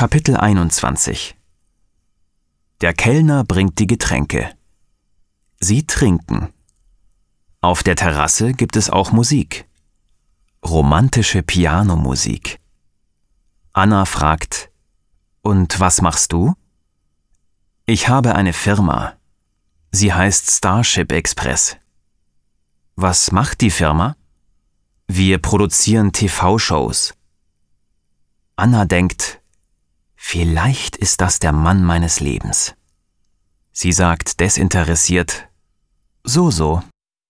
Kapitel 21. Der Kellner bringt die Getränke. Sie trinken. Auf der Terrasse gibt es auch Musik. Romantische Pianomusik. Anna fragt: Und was machst du? Ich habe eine Firma. Sie heißt Starship Express. Was macht die Firma? Wir produzieren TV-Shows. Anna denkt: Vielleicht ist das der Mann meines Lebens. Sie sagt desinteressiert: So.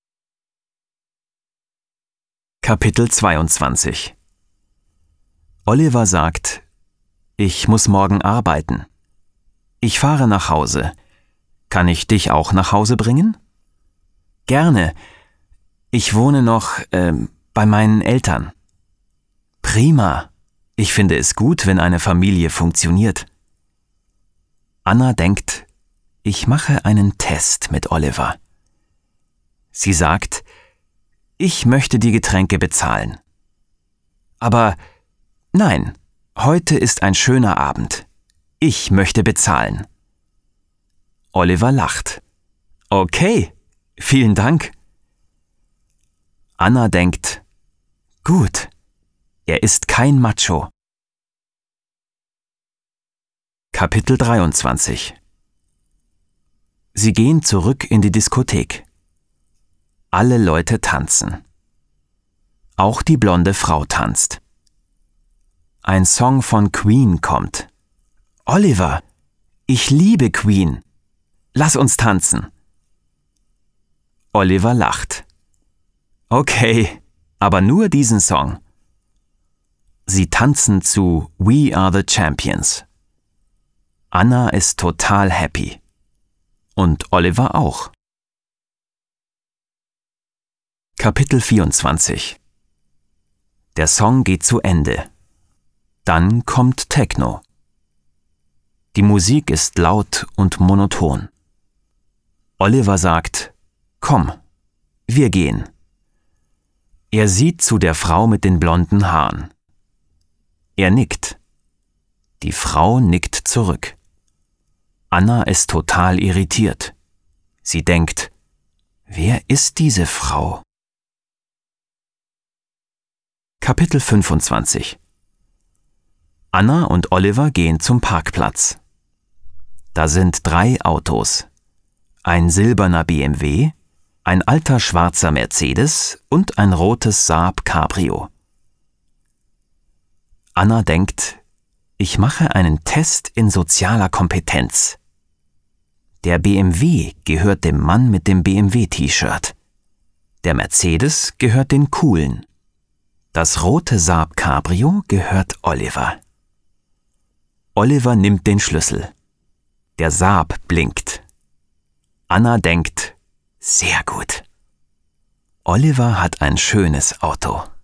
Kapitel 22. Oliver sagt: Ich muss morgen arbeiten. Ich fahre nach Hause. Kann ich dich auch nach Hause bringen? Gerne. Ich wohne noch bei meinen Eltern. Prima. Ich finde es gut, wenn eine Familie funktioniert. Anna denkt: Ich mache einen Test mit Oliver. Sie sagt: Ich möchte die Getränke bezahlen. Aber nein, heute ist ein schöner Abend. Ich möchte bezahlen. Oliver lacht. Okay, vielen Dank. Anna denkt: Gut, er ist kein Macho. Kapitel 23. Sie gehen zurück in die Diskothek. Alle Leute tanzen. Auch die blonde Frau tanzt. Ein Song von Queen kommt. Oliver, ich liebe Queen. Lass uns tanzen. Oliver lacht. Okay, aber nur diesen Song. Sie tanzen zu We Are the Champions. Anna ist total happy. Und Oliver auch. Kapitel 24. Der Song geht zu Ende. Dann kommt Techno. Die Musik ist laut und monoton. Oliver sagt: Komm, wir gehen. Er sieht zu der Frau mit den blonden Haaren. Er nickt. Die Frau nickt zurück. Anna ist total irritiert. Sie denkt: Wer ist diese Frau? Kapitel 25. Anna und Oliver gehen zum Parkplatz. Da sind 3 Autos. Ein silberner BMW, ein alter schwarzer Mercedes und ein rotes Saab Cabrio. Anna denkt: Ich mache einen Test in sozialer Kompetenz. Der BMW gehört dem Mann mit dem BMW-T-Shirt. Der Mercedes gehört den Coolen. Das rote Saab Cabrio gehört Oliver. Oliver nimmt den Schlüssel. Der Saab blinkt. Anna denkt: Sehr gut. Oliver hat ein schönes Auto.